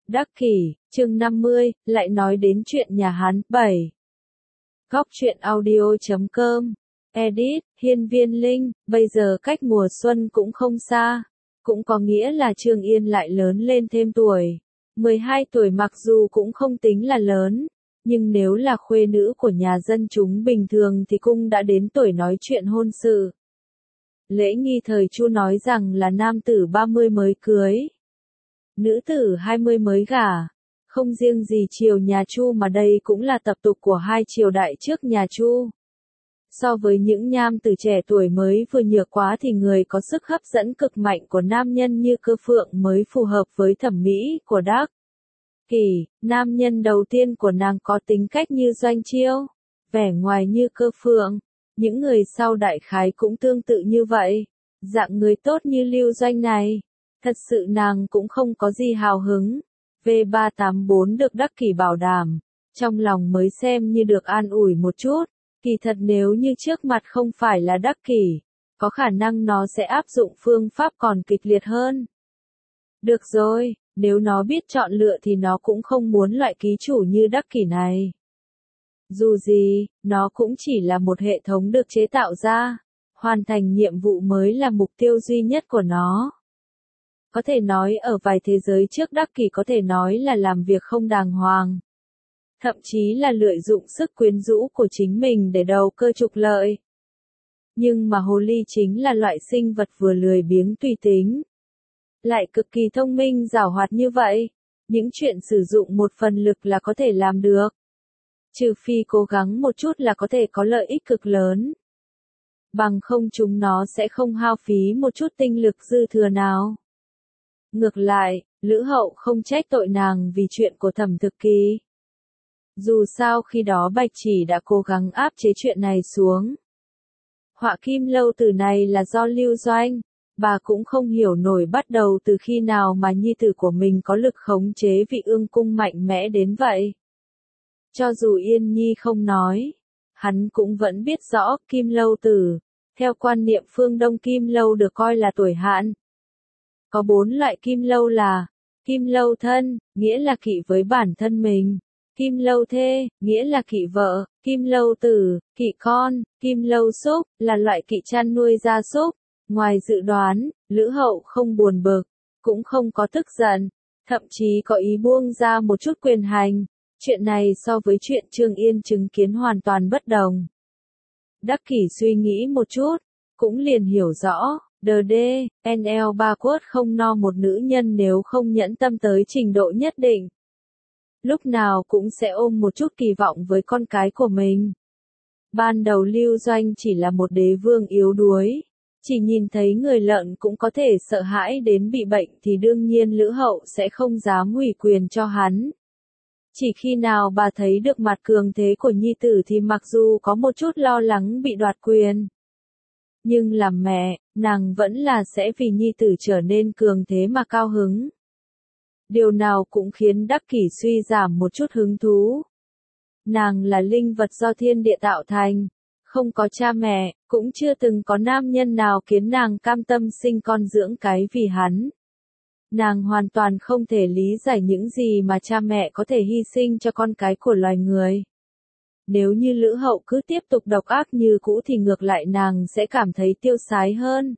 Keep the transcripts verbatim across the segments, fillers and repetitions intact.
Đắc Kỷ, chương năm mươi, lại nói đến chuyện nhà hắn. bảy. Góc truyện audio chấm com. Edit, Hiên Viên Linh, bây giờ cách mùa xuân cũng không xa. Cũng có nghĩa là Trương Yên lại lớn lên thêm tuổi. mười hai tuổi mặc dù cũng không tính là lớn, nhưng nếu là khuê nữ của nhà dân chúng bình thường thì cũng đã đến tuổi nói chuyện hôn sự. Lễ nghi thời Chu nói rằng là nam tử ba mươi mới cưới, nữ tử hai mươi mới gả. Không riêng gì triều nhà Chu mà đây cũng là tập tục của hai triều đại trước nhà Chu. So với những nam tử trẻ tuổi mới vừa nhược quá thì người có sức hấp dẫn cực mạnh của nam nhân như Cơ Phượng mới phù hợp với thẩm mỹ của Đắc Kỷ. Nam nhân đầu tiên của nàng có tính cách như Doanh Chiêu, vẻ ngoài như Cơ Phượng. Những người sau đại khái cũng tương tự như vậy. Dạng người tốt như Lưu Doanh này, thật sự nàng cũng không có gì hào hứng. V ba tám bốn được Đắc Kỷ bảo đảm, trong lòng mới xem như được an ủi một chút. Kỳ thật nếu như trước mặt không phải là Đắc Kỷ, có khả năng nó sẽ áp dụng phương pháp còn kịch liệt hơn. Được rồi, nếu nó biết chọn lựa thì nó cũng không muốn loại ký chủ như Đắc Kỷ này. Dù gì, nó cũng chỉ là một hệ thống được chế tạo ra, hoàn thành nhiệm vụ mới là mục tiêu duy nhất của nó. Có thể nói ở vài thế giới trước Đắc Kỷ có thể nói là làm việc không đàng hoàng. Thậm chí là lợi dụng sức quyến rũ của chính mình để đầu cơ trục lợi. Nhưng mà hồ ly chính là loại sinh vật vừa lười biếng tùy tính, lại cực kỳ thông minh giảo hoạt như vậy. Những chuyện sử dụng một phần lực là có thể làm được. Trừ phi cố gắng một chút là có thể có lợi ích cực lớn. Bằng không chúng nó sẽ không hao phí một chút tinh lực dư thừa nào. Ngược lại, Lữ Hậu không trách tội nàng vì chuyện của Thẩm Thực Kỳ. Dù sao khi đó Bạch Chỉ đã cố gắng áp chế chuyện này xuống. Họa Kim Lâu Tử này là do Lưu Doanh, bà cũng không hiểu nổi bắt đầu từ khi nào mà nhi tử của mình có lực khống chế Vị Ương Cung mạnh mẽ đến vậy. Cho dù Yên Nhi không nói, hắn cũng vẫn biết rõ Kim Lâu Tử, theo quan niệm phương Đông Kim Lâu được coi là tuổi hạn. Có bốn loại Kim Lâu là Kim Lâu Thân, nghĩa là kỵ với bản thân mình. Kim Lâu Thê, nghĩa là kỵ vợ. Kim Lâu Tử, kỵ con. Kim Lâu Súc, là loại kỵ chăn nuôi gia súc. Ngoài dự đoán, Lữ Hậu không buồn bực, cũng không có tức giận, thậm chí có ý buông ra một chút quyền hành. Chuyện này so với chuyện Trương Yên chứng kiến hoàn toàn bất đồng. Đắc Kỷ suy nghĩ một chút, cũng liền hiểu rõ, đờ đê, en lờ ba quất không no một nữ nhân nếu không nhẫn tâm tới trình độ nhất định. Lúc nào cũng sẽ ôm một chút kỳ vọng với con cái của mình. Ban đầu Lưu Doanh chỉ là một đế vương yếu đuối, chỉ nhìn thấy người lợn cũng có thể sợ hãi đến bị bệnh thì đương nhiên Lữ Hậu sẽ không dám ủy quyền cho hắn. Chỉ khi nào bà thấy được mặt cường thế của nhi tử thì mặc dù có một chút lo lắng bị đoạt quyền, nhưng làm mẹ, nàng vẫn là sẽ vì nhi tử trở nên cường thế mà cao hứng. Điều nào cũng khiến Đắc Kỷ suy giảm một chút hứng thú. Nàng là linh vật do thiên địa tạo thành, không có cha mẹ, cũng chưa từng có nam nhân nào khiến nàng cam tâm sinh con dưỡng cái vì hắn. Nàng hoàn toàn không thể lý giải những gì mà cha mẹ có thể hy sinh cho con cái của loài người. Nếu như Lữ Hậu cứ tiếp tục độc ác như cũ thì ngược lại nàng sẽ cảm thấy tiêu sái hơn.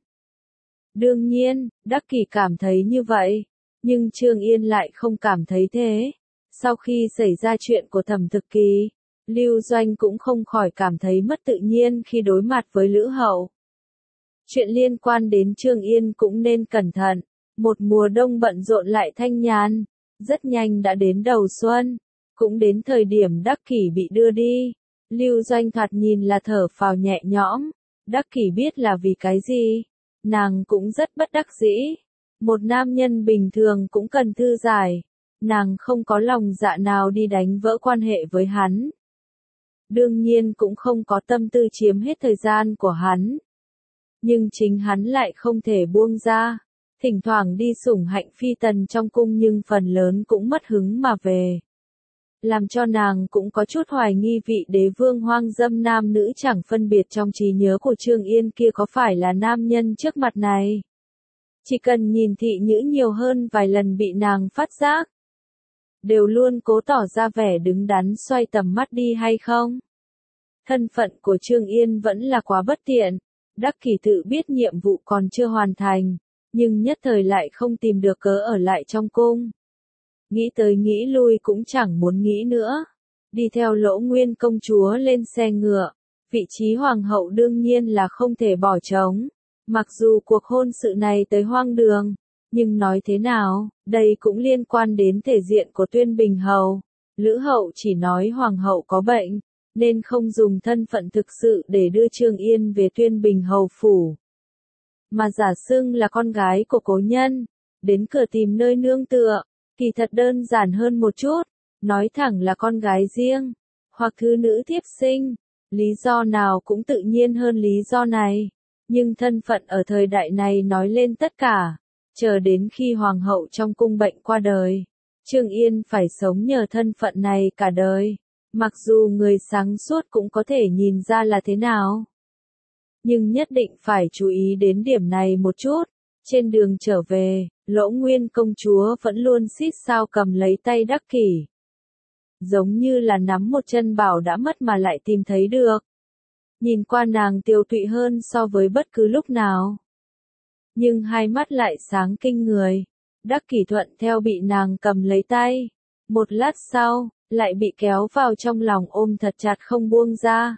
Đương nhiên, Đắc Kỷ cảm thấy như vậy, nhưng Trương Yên lại không cảm thấy thế. Sau khi xảy ra chuyện của Thẩm Thực Kỳ, Lưu Doanh cũng không khỏi cảm thấy mất tự nhiên khi đối mặt với Lữ Hậu. Chuyện liên quan đến Trương Yên cũng nên cẩn thận. Một mùa đông bận rộn lại thanh nhàn, rất nhanh đã đến đầu xuân, cũng đến thời điểm Đắc Kỷ bị đưa đi. Lưu Doanh thoạt nhìn là thở phào nhẹ nhõm, Đắc Kỷ biết là vì cái gì, nàng cũng rất bất đắc dĩ. Một nam nhân bình thường cũng cần thư giải, nàng không có lòng dạ nào đi đánh vỡ quan hệ với hắn. Đương nhiên cũng không có tâm tư chiếm hết thời gian của hắn. Nhưng chính hắn lại không thể buông ra. Thỉnh thoảng đi sủng hạnh phi tần trong cung nhưng phần lớn cũng mất hứng mà về. Làm cho nàng cũng có chút hoài nghi vị đế vương hoang dâm nam nữ chẳng phân biệt trong trí nhớ của Trương Yên kia có phải là nam nhân trước mặt này. Chỉ cần nhìn thị nhữ nhiều hơn vài lần bị nàng phát giác. đều luôn cố tỏ ra vẻ đứng đắn xoay tầm mắt đi hay không? Thân phận của Trương Yên vẫn là quá bất tiện, Đắc Kỷ tự biết nhiệm vụ còn chưa hoàn thành, nhưng nhất thời lại không tìm được cớ ở lại trong cung. Nghĩ tới nghĩ lui cũng chẳng muốn nghĩ nữa. Đi theo Lỗ Nguyên công chúa lên xe ngựa, vị trí hoàng hậu đương nhiên là không thể bỏ trống. Mặc dù cuộc hôn sự này tới hoang đường, nhưng nói thế nào, đây cũng liên quan đến thể diện của Tuyên Bình Hầu. Lữ hậu chỉ nói hoàng hậu có bệnh, nên không dùng thân phận thực sự để đưa Trương Yên về Tuyên Bình Hầu phủ. Mà giả xưng là con gái của cố nhân, đến cửa tìm nơi nương tựa, thì thật đơn giản hơn một chút, nói thẳng là con gái riêng, hoặc thứ nữ thiếp sinh, lý do nào cũng tự nhiên hơn lý do này. Nhưng thân phận ở thời đại này nói lên tất cả, chờ đến khi hoàng hậu trong cung bệnh qua đời, Trương Yên phải sống nhờ thân phận này cả đời, mặc dù người sáng suốt cũng có thể nhìn ra là thế nào. Nhưng nhất định phải chú ý đến điểm này một chút, trên đường trở về, Lỗ Nguyên công chúa vẫn luôn xít sao cầm lấy tay Đắc Kỷ. Giống như là nắm một chân bảo đã mất mà lại tìm thấy được. Nhìn qua nàng tiều tụy hơn so với bất cứ lúc nào. Nhưng hai mắt lại sáng kinh người. Đắc Kỷ thuận theo bị nàng cầm lấy tay. Một lát sau, lại bị kéo vào trong lòng ôm thật chặt không buông ra.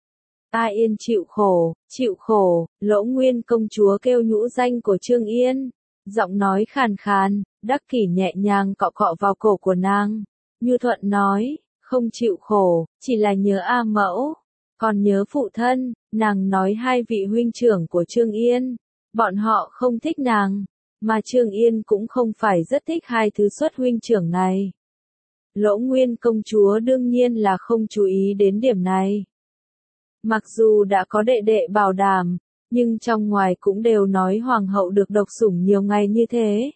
A Yên chịu khổ, chịu khổ, Lỗ Nguyên công chúa kêu nhũ danh của Trương Yên. Giọng nói khàn khàn, Đắc Kỷ nhẹ nhàng cọ cọ vào cổ của nàng. Nhu thuận nói, không chịu khổ, chỉ là nhớ A mẫu. Còn nhớ phụ thân, nàng nói hai vị huynh trưởng của Trương Yên. Bọn họ không thích nàng, mà Trương Yên cũng không phải rất thích hai thứ xuất huynh trưởng này. Lỗ Nguyên công chúa đương nhiên là không chú ý đến điểm này. Mặc dù đã có đệ đệ bảo đảm, nhưng trong ngoài cũng đều nói hoàng hậu được độc sủng nhiều ngày như thế.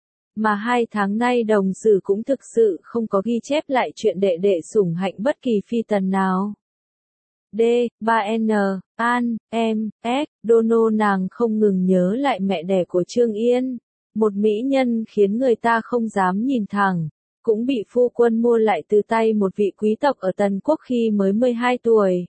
Mà hai tháng nay đồng sử cũng thực sự không có ghi chép lại chuyện đệ đệ sủng hạnh bất kỳ phi tần nào. D, ba N, An, M, S, Dono nàng không ngừng nhớ lại mẹ đẻ của Trương Yên. Một mỹ nhân khiến người ta không dám nhìn thẳng, cũng bị phu quân mua lại từ tay một vị quý tộc ở Tần Quốc khi mới mười hai tuổi.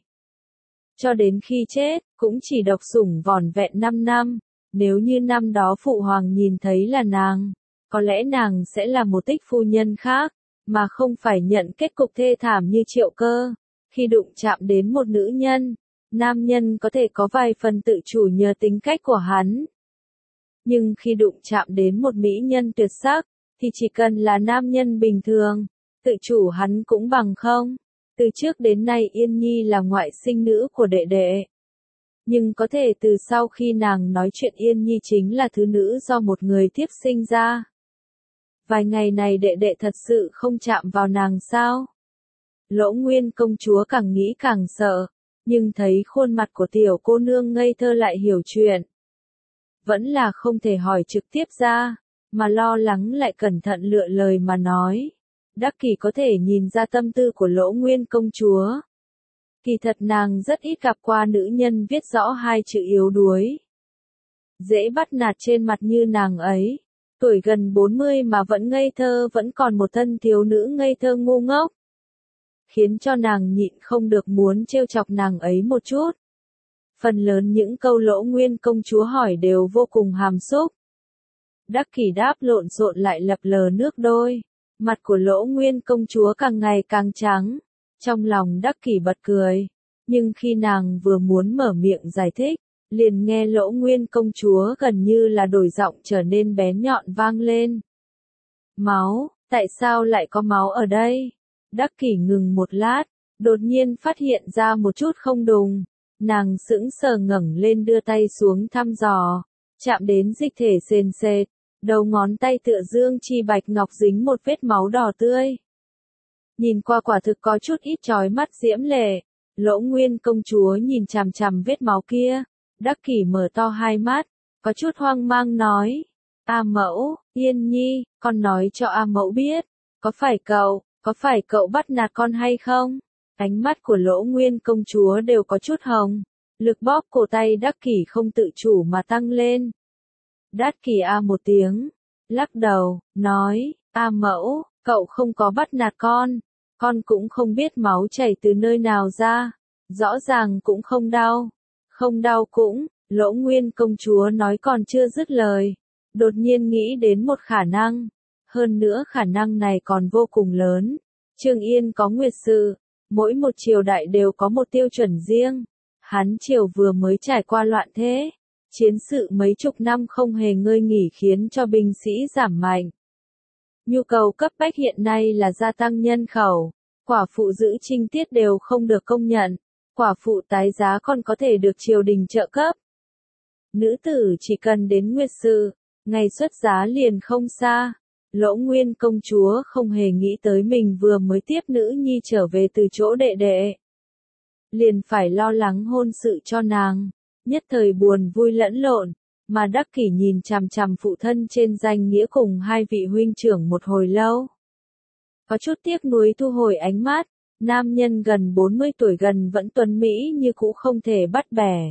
Cho đến khi chết, cũng chỉ độc sủng vỏn vẹn năm năm, nếu như năm đó phụ hoàng nhìn thấy là nàng, có lẽ nàng sẽ là một tích phu nhân khác, mà không phải nhận kết cục thê thảm như Triệu Cơ. Khi đụng chạm đến một nữ nhân, nam nhân có thể có vài phần tự chủ nhờ tính cách của hắn. Nhưng khi đụng chạm đến một mỹ nhân tuyệt sắc, thì chỉ cần là nam nhân bình thường, tự chủ hắn cũng bằng không. Từ trước đến nay Yên Nhi là ngoại sinh nữ của đệ đệ. Nhưng có thể từ sau khi nàng nói chuyện Yên Nhi chính là thứ nữ do một người tiếp sinh ra. Vài ngày này đệ đệ thật sự không chạm vào nàng sao? Lỗ Nguyên công chúa càng nghĩ càng sợ, nhưng thấy khuôn mặt của tiểu cô nương ngây thơ lại hiểu chuyện. Vẫn là không thể hỏi trực tiếp ra, mà lo lắng lại cẩn thận lựa lời mà nói. Đắc Kỷ có thể nhìn ra tâm tư của Lỗ Nguyên công chúa. Kỳ thật nàng rất ít gặp qua nữ nhân viết rõ hai chữ yếu đuối. Dễ bắt nạt trên mặt như nàng ấy. Tuổi gần bốn mươi mà vẫn ngây thơ, vẫn còn một thân thiếu nữ ngây thơ ngu ngốc. Khiến cho nàng nhịn không được muốn trêu chọc nàng ấy một chút. Phần lớn những câu Lỗ Nguyên công chúa hỏi đều vô cùng hàm xúc. Đắc Kỷ đáp lộn xộn lại lập lờ nước đôi. Mặt của Lỗ Nguyên công chúa càng ngày càng trắng. Trong lòng Đắc Kỷ bật cười. Nhưng khi nàng vừa muốn mở miệng giải thích, liền nghe Lỗ Nguyên công chúa gần như là đổi giọng trở nên bén nhọn vang lên. Máu, tại sao lại có máu ở đây? Đắc Kỷ ngừng một lát, đột nhiên phát hiện ra một chút không đúng. Nàng sững sờ ngẩng lên đưa tay xuống thăm dò, chạm đến dịch thể sền sệt, đầu ngón tay tựa dương chi bạch ngọc dính một vết máu đỏ tươi. Nhìn qua quả thực có chút ít chói mắt diễm lệ. Lỗ Nguyên công chúa nhìn chằm chằm vết máu kia. Đắc Kỷ mở to hai mắt, có chút hoang mang nói. A mẫu, Yên Nhi, con nói cho A mẫu biết. Có phải cậu, có phải cậu bắt nạt con hay không? Ánh mắt của Lỗ Nguyên công chúa đều có chút hồng. Lực bóp cổ tay Đắc Kỷ không tự chủ mà tăng lên. Đắc Kỷ a một tiếng, lắc đầu, nói, A mẫu, Cậu không có bắt nạt con, con cũng không biết máu chảy từ nơi nào ra, rõ ràng cũng không đau, không đau cũng, Lỗ Nguyên công chúa nói còn chưa dứt lời, đột nhiên nghĩ đến một khả năng, hơn nữa khả năng này còn vô cùng lớn. Trương Yên có nguyệt sự, mỗi một triều đại đều có một tiêu chuẩn riêng, hắn triều vừa mới trải qua loạn thế, chiến sự mấy chục năm không hề ngơi nghỉ khiến cho binh sĩ giảm mạnh. Nhu cầu cấp bách hiện nay là gia tăng nhân khẩu, quả phụ giữ trinh tiết đều không được công nhận, quả phụ tái giá còn có thể được triều đình trợ cấp. Nữ tử chỉ cần đến nguyệt sự, ngày xuất giá liền không xa. Lỗ Nguyên công chúa không hề nghĩ tới mình vừa mới tiếp nữ nhi trở về từ chỗ đệ đệ, liền phải lo lắng hôn sự cho nàng, nhất thời buồn vui lẫn lộn, mà Đắc Kỷ nhìn chằm chằm phụ thân trên danh nghĩa cùng hai vị huynh trưởng một hồi lâu. Có chút tiếc nuối thu hồi ánh mắt, nam nhân gần bốn mươi tuổi gần vẫn tuấn mỹ như cũ không thể bắt bẻ.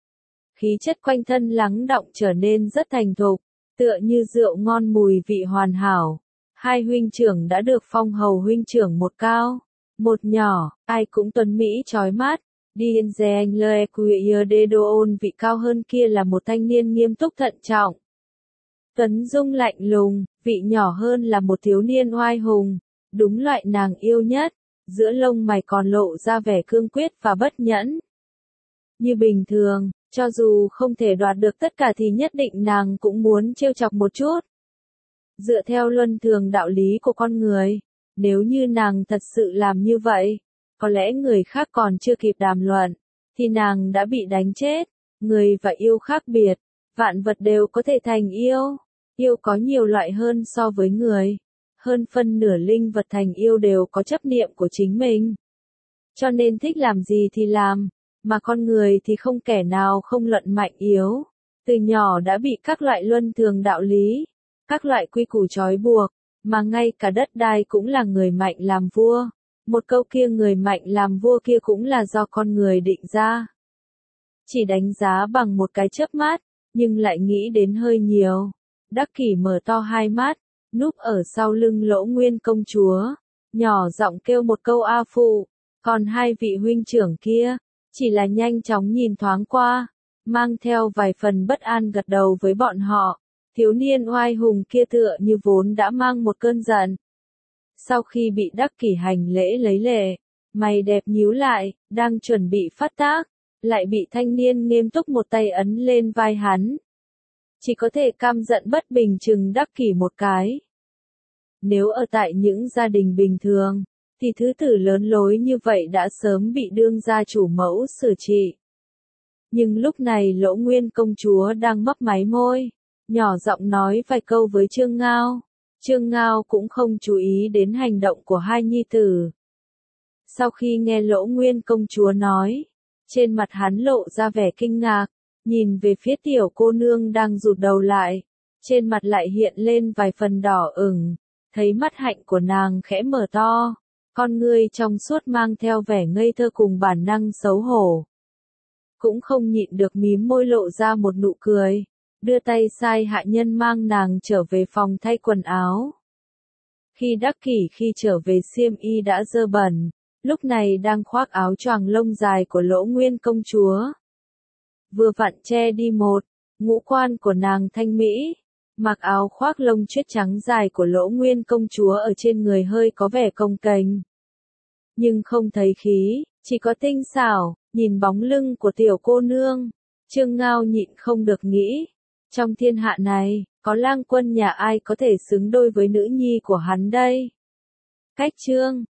Khí chất quanh thân lắng đọng trở nên rất thành thục, tựa như rượu ngon mùi vị hoàn hảo. Hai huynh trưởng đã được phong hầu huynh trưởng một cao, một nhỏ, ai cũng tuấn mỹ chói mắt. Dien Zeng Le Cuier de Doon vị cao hơn kia là một thanh niên nghiêm túc thận trọng. Tuấn Dung lạnh lùng, vị nhỏ hơn là một thiếu niên oai hùng, đúng loại nàng yêu nhất, giữa lông mày còn lộ ra vẻ cương quyết và bất nhẫn. Như bình thường, cho dù không thể đoạt được tất cả thì nhất định nàng cũng muốn trêu chọc một chút. Dựa theo luân thường đạo lý của con người, nếu như nàng thật sự làm như vậy, có lẽ người khác còn chưa kịp đàm luận, thì nàng đã bị đánh chết. Người và yêu khác biệt, vạn vật đều có thể thành yêu. Yêu có nhiều loại hơn so với người. Hơn phân nửa linh vật thành yêu đều có chấp niệm của chính mình. Cho nên thích làm gì thì làm, mà con người thì không kẻ nào không luận mạnh yếu. Từ nhỏ đã bị các loại luân thường đạo lý, các loại quy củ trói buộc, mà ngay cả đất đai cũng là người mạnh làm vua. Một câu kia người mạnh làm vua kia cũng là do con người định ra. Chỉ đánh giá bằng một cái chớp mắt, nhưng lại nghĩ đến hơi nhiều. Đắc Kỷ mở to hai mắt, núp ở sau lưng Lỗ Nguyên công chúa, nhỏ giọng kêu một câu a phụ, còn hai vị huynh trưởng kia, chỉ là nhanh chóng nhìn thoáng qua, mang theo vài phần bất an gật đầu với bọn họ. Thiếu niên oai hùng kia tựa như vốn đã mang một cơn giận. Sau khi bị Đắc Kỷ hành lễ lấy lệ, mày đẹp nhíu lại, đang chuẩn bị phát tác, lại bị thanh niên nghiêm túc một tay ấn lên vai hắn. Chỉ có thể căm giận bất bình chừng Đắc Kỷ một cái. Nếu ở tại những gia đình bình thường, thì thứ tử lớn lối như vậy đã sớm bị đương gia chủ mẫu xử trị. Nhưng lúc này Lỗ Nguyên công chúa đang mấp máy môi, nhỏ giọng nói vài câu với Trương Ngao. Trương Ngao cũng không chú ý đến hành động của hai nhi tử. Sau khi nghe Lỗ Nguyên công chúa nói, trên mặt hắn lộ ra vẻ kinh ngạc, nhìn về phía tiểu cô nương đang rụt đầu lại, trên mặt lại hiện lên vài phần đỏ ửng, thấy mắt hạnh của nàng khẽ mở to, con ngươi trong suốt mang theo vẻ ngây thơ cùng bản năng xấu hổ. Cũng không nhịn được mím môi lộ ra một nụ cười, đưa tay sai hạ nhân mang nàng trở về phòng thay quần áo. Khi Đắc Kỷ khi trở về xiêm y đã dơ bẩn, lúc này đang khoác áo choàng lông dài của Lỗ Nguyên công chúa. Vừa vặn che đi một, ngũ quan của nàng thanh mỹ, mặc áo khoác lông chuyết trắng dài của Lỗ Nguyên công chúa ở trên người hơi có vẻ cồng kềnh. Nhưng không thấy khí, chỉ có tinh xảo, nhìn bóng lưng của tiểu cô nương, Trương Ngao nhịn không được nghĩ. Trong thiên hạ này, có lang quân nhà ai có thể xứng đôi với nữ nhi của hắn đây? Cách chương